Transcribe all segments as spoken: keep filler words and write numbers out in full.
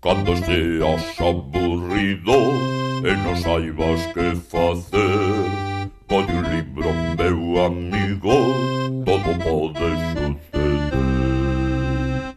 Cando esteas aburrido e non saibas que facer, colle un libro, meu amigo, todo pode suceder.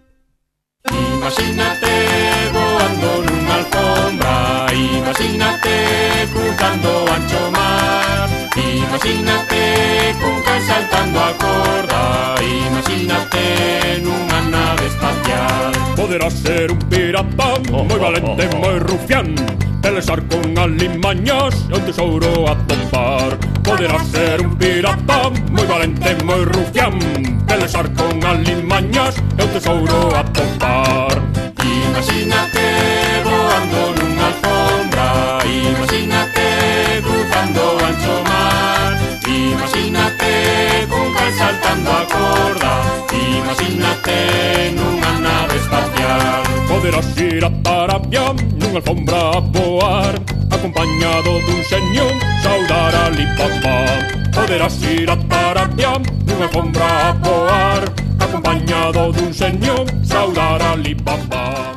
Imagínate voando nunha alfombra, imagínate cruzando o ancho mar, imagínate cun can saltando a corda, imagínate nunha nave espacial. Poderás ser un pirata moi valente, moi rufián, pelexar con alimañas e un tesouro a topar. Poderás ser un pirata moi valente, moi rufián, pelexar con alimañas e un tesouro a topar. Imagínate voando nunha alfombra, imagínate cruzando o ancho mar, imagínate cun can saltando a corda, imagínate nunha nave espacial. Poderás ir a Arabia nunha alfombra a voar, acompañado dun xenio saudar a Alibaba. Poderás ir a Arabia nunha alfombra a voar, acompañado dun xenio saudar a Alibaba.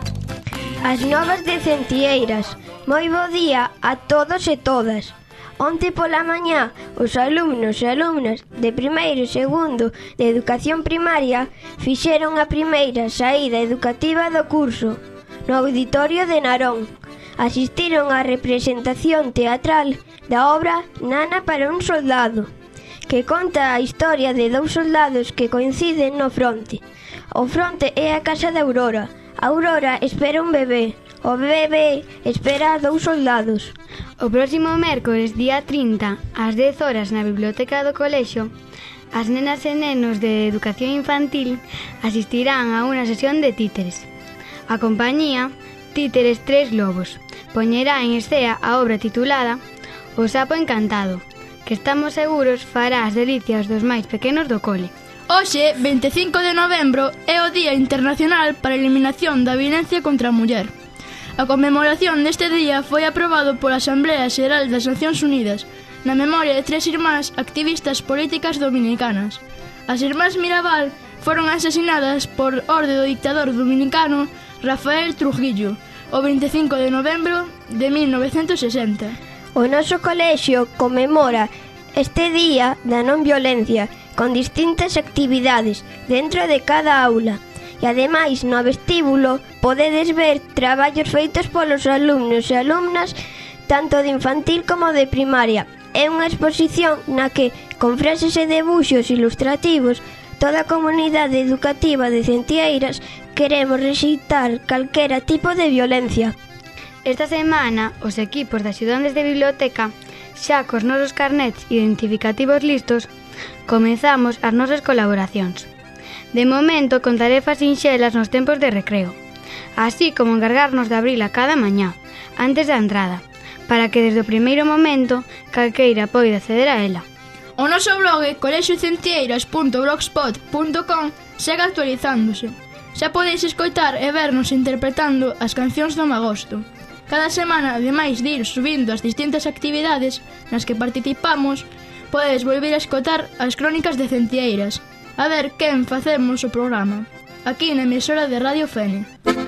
As novas de Centelleiras. Moi bo día a todos e todas. Onte pola mañá, os alumnos e alumnas de primeiro e segundo de educación primaria fixeron a primeira saída educativa do curso no auditorio de Narón. Asistiron á representación teatral da obra Nana para un soldado, que conta a historia de dous soldados que coinciden no fronte. O fronte é a casa de Aurora. Aurora espera un bebé. O bebé espera a dous soldados. O próximo mércores, día trinta, ás dez horas na biblioteca do colexio, as nenas e nenos de educación infantil asistirán a unha sesión de títeres. A compañía Títeres Tres Lobos poñerá en escena a obra titulada O sapo encantado, que estamos seguros fará as delicias dos máis pequenos do cole. Hoxe, vinte e cinco de novembro, é o Día Internacional para a Eliminación da Violencia contra a Muller. A conmemoración deste día foi aprobado pola Asamblea Xeral das Nacións Unidas na memoria de tres irmás activistas políticas dominicanas. As irmás Mirabal foron asasinadas por orde do dictador dominicano Rafael Trujillo o vinte e cinco de novembro de mil novecentos sesenta. O noso colexio conmemora este día da non violencia con distintas actividades dentro de cada aula. E ademais no vestíbulo podedes ver traballos feitos polos alumnos e alumnas tanto de infantil como de primaria. É unha exposición na que, con frases e debuxos ilustrativos, toda a comunidade educativa de Centelleiras queremos rexeitar calquera tipo de violencia. Esta semana, os equipos de axudantes de biblioteca, xa cos nosos carnets identificativos listos, comezamos as nosas colaboracións. De momento, con tarefas sinxelas nos tempos de recreo, así como encargarnos de abrila cada mañá, antes da entrada, para que desde o primeiro momento calqueira poida acceder a ela. O noso blog colexio centelleiras punto blogspot punto com segue actualizándose. Xa podeis escoitar e vernos interpretando as cancións do Magosto. Cada semana, ademais de ir subindo as distintas actividades nas que participamos, podedes volver a escoitar as crónicas de Centelleiras. A ver quen facemos o programa, aquí na emisora de Radio Fene.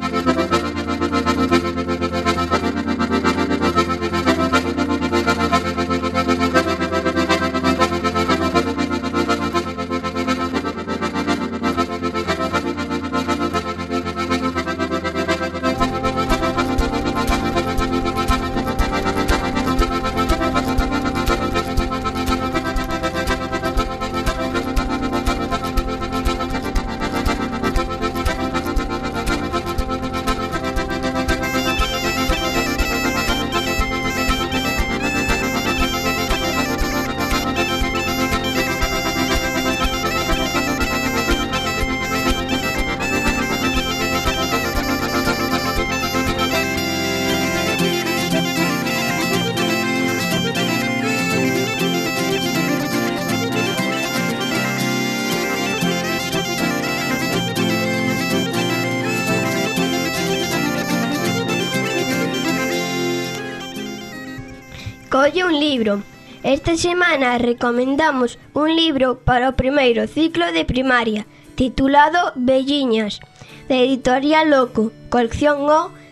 Colle un libro. Esta semana recomendamos un libro para o primeiro ciclo de primaria, titulado Velliñas, de Editorial Loco, colección O,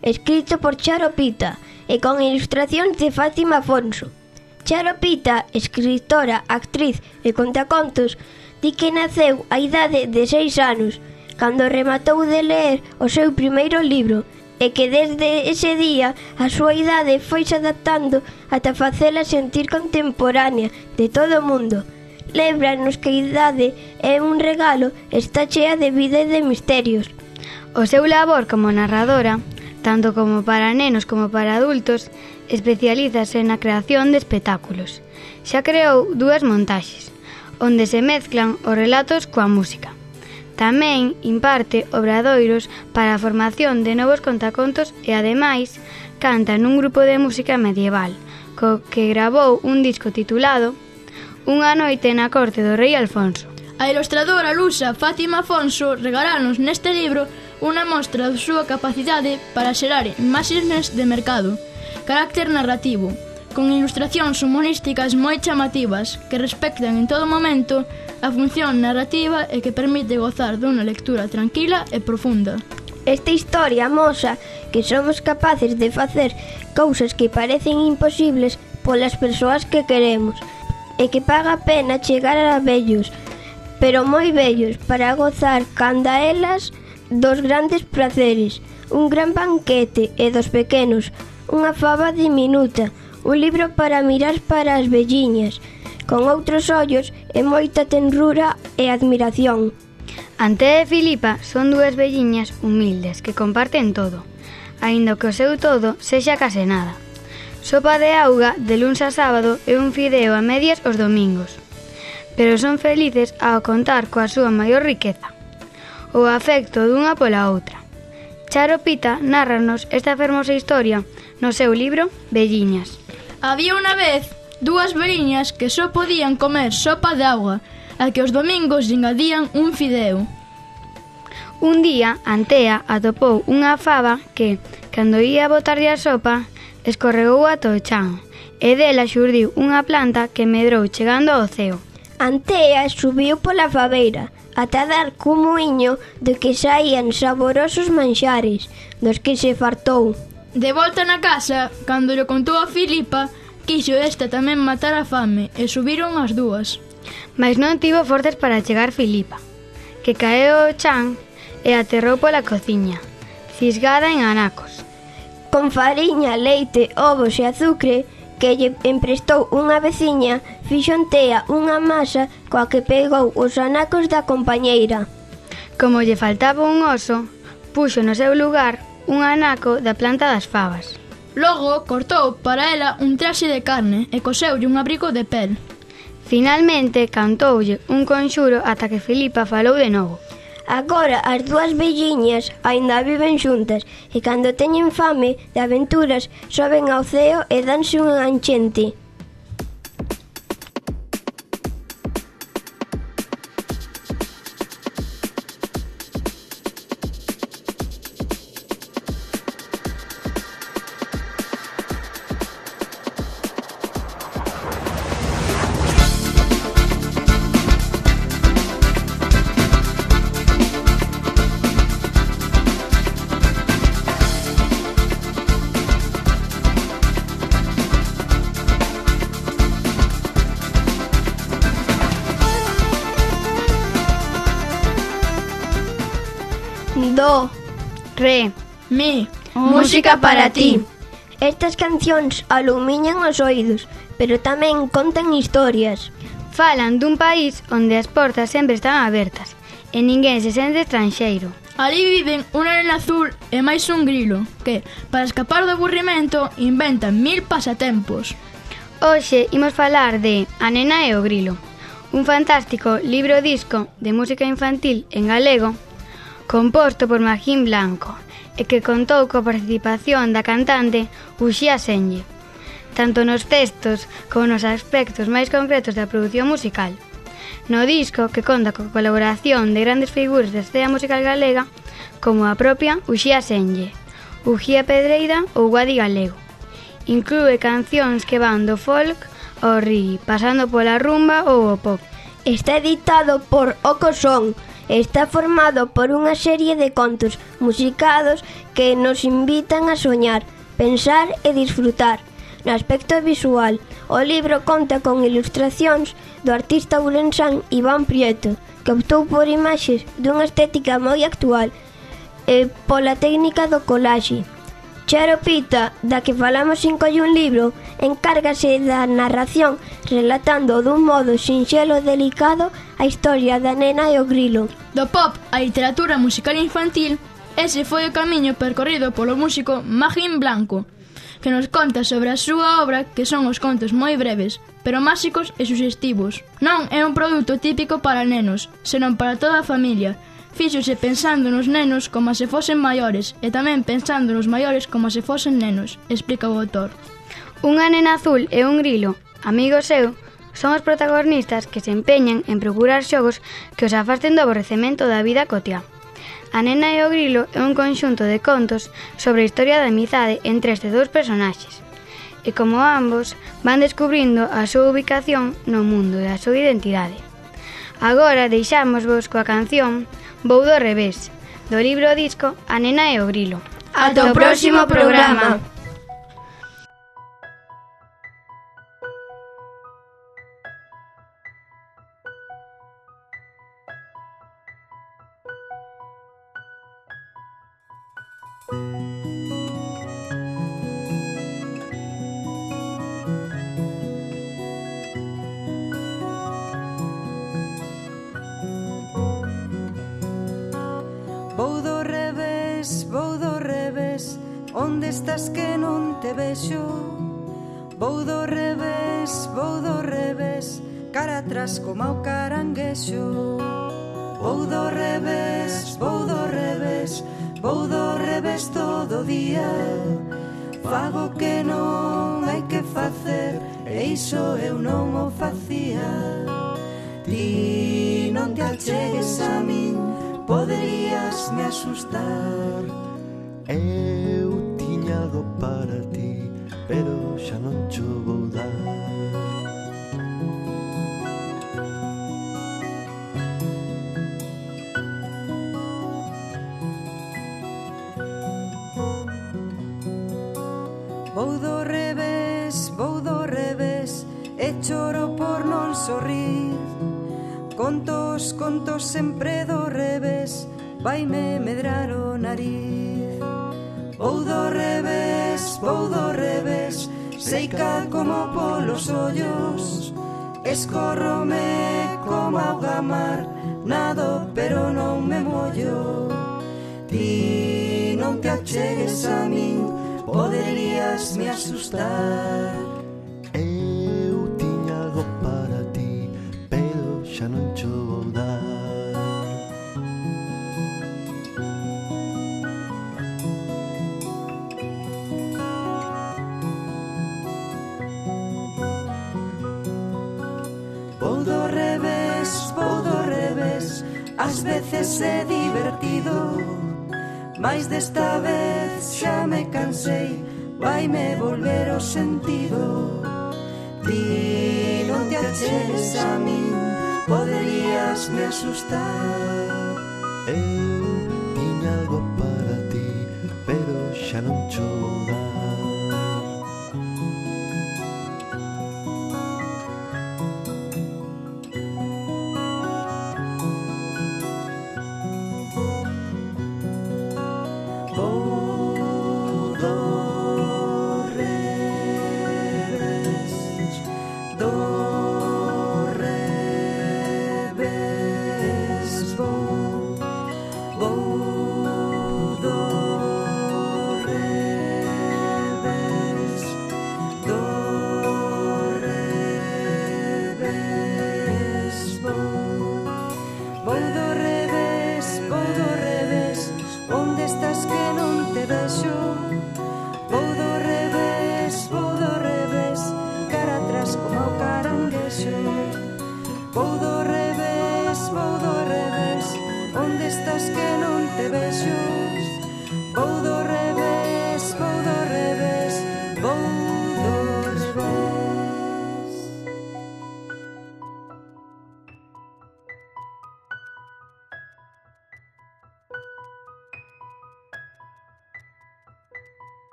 escrito por Charo Pita e con ilustracións de Fátima Afonso. Charo Pita, escritora, actriz e contacontos, di que naceu a idade de seis anos, cando rematou de ler o seu primeiro libro, e que desde ese día a súa idade foise adaptando ata facela sentir contemporánea de todo o mundo. Lémbranos que a idade é un regalo, está chea de vida e de misterios. O seu labor como narradora, tanto como para nenos como para adultos, especialízase na creación de espectáculos. Xa creou dúas montaxes, onde se mezclan os relatos coa música. Tamén imparte obradoiros para a formación de novos contacontos e, ademais, canta nun grupo de música medieval, co que gravou un disco titulado Unha noite na corte do rei Alfonso. A ilustradora lusa Fátima Afonso regalanos neste libro unha mostra da súa capacidade para xerar imaxes de mercado, carácter narrativo, con ilustracións humorísticas moi chamativas que respectan en todo momento a función narrativa e que permite gozar dunha lectura tranquila e profunda. Esta historia amosa que somos capaces de facer cousas que parecen imposibles polas persoas que queremos, e que paga a pena chegar a vellos, pero moi vellos, para gozar canda elas dos grandes praceres, un gran banquete, e dos pequenos, unha fava diminuta, un libro para mirar para as velliñas, con outros ollos e moita tenrura e admiración. Ante e Filipa son dúas velliñas humildes que comparten todo, aínda que o seu todo sexa case nada. Sopa de auga de luns a sábado e un fideo a medias os domingos. Pero son felices ao contar coa súa maior riqueza, o afecto dunha pola outra. Charo Pita nárranos esta fermosa historia no seu libro Velliñas. Había unha vez dúas velliñas que só podían comer sopa de auga, a que os domingos engadían un fideo. Un día, Antea atopou unha fava que, cando ia botarlle a sopa, escorregou ata o chan, e dela xurdiu unha planta que medrou chegando ao ceo. Antea subiu pola faveira, ata dar cun muiño de que saían saborosos manxares, dos que se fartou. De volta na casa, cando lle contou a Filipa, quixo esta tamén matar a fame, e subiron as dúas. Mais non tivo fortes para chegar Filipa, que caeu ao chan e aterrou pola cociña, cisgada en anacos. Con fariña, leite, ovos e azucre que lle emprestou unha veciña, fixo Antea unha masa coa que pegou os anacos da compañeira. Como lle faltaba un oso, puxo no seu lugar un anaco da planta das favas. Logo cortou para ela un traxe de carne e coseulle un abrigo de pel. Finalmente cantoulle un conxuro ata que Filipa falou de novo. Agora as dúas velliñas aínda viven xuntas e cando teñen fame de aventuras soben ao ceo e danse unha enchente. Do, Re, Mi, música para ti. Estas cancións alumiñan os oídos, pero tamén contan historias. falan dun país onde as portas sempre están abertas e ninguén se sente estranxeiro. Ali viven unha nena azul e máis un grilo que, para escapar do aburrimento, inventan mil pasatempos. Hoxe imos falar de A nena e o grilo, un fantástico libro-disco de música infantil en galego composto por Magín Blanco e que contou coa participación da cantante Uxía Senlle, tanto nos textos como nos aspectos máis concretos da produción musical. No disco, que conta coa colaboración de grandes figuras da escena musical galega como a propia Uxía Senlle, Uxía Pedreira ou Guadi Galego. Inclúe cancións que van do folk ao reggae, pasando pola rumba ou o pop. Está editado por Oco Son Está formado por unha serie de contos musicados que nos invitan a soñar, pensar e disfrutar. No aspecto visual, o libro conta con ilustracións do artista ourensán Iván Prieto, que optou por imaxes dunha estética moi actual e pola técnica do collage. Charo Pita, da que falamos en Colle un Libro, encárgase da narración relatando dun modo sinxelo e delicado a historia da nena e o grilo. Do pop á literatura musical infantil, ese foi o camiño percorrido polo músico Magín Blanco, que nos conta sobre a súa obra, que son os contos moi breves, pero máxicos e suxestivos. Non é un produto típico para nenos, senón para toda a familia. Fíxose pensando nos nenos como se fosen maiores e tamén pensando nos maiores como se fosen nenos, explica o autor. Unha nena azul e un grilo, amigo seu, son os protagonistas que se empeñan en procurar xogos que os afasten do aborrecemento da vida cotiá. A nena e o grilo é un conxunto de contos sobre a historia da amizade entre estes dous personaxes, e como ambos van descubrindo a súa ubicación no mundo e a súa identidade. Agora deixámosvos coa canción Vou do revés, do libro disco A nena e o grilo. Ata o próximo programa. Vou do revés, vou do revés, onde estás que non te vexo? Vou do revés, vou do revés, cara atrás como o caranguexo. Vou do revés, vou do revés, vou do revés todo día. Fago que non hai que facer, e iso eu non o facía. Ti non te achegues a min, poderías me asustar. Eu tiña algo para ti, pero xa non cho vou dar. Vou do revés, vou do revés, e choro por non sorrir. Contos, contos sempre do revés, vaime medrar o nariz. Vou do revés, vou do revés, seica como polos ollos. Escorrome como auga mar, nado pero non me mollo. Ti non te achegues a min, poderías me asustar. Eu tiña algo para ti, pero xa non cho vou dar. Vou do revés, vou do revés, ás veces é divertido, mais desta vez xa me cansei, vaime volver o sentido. Ti non te achegues a min, poderías me asustar. Eu tiña algo para ti, pero xa non cho vou dar.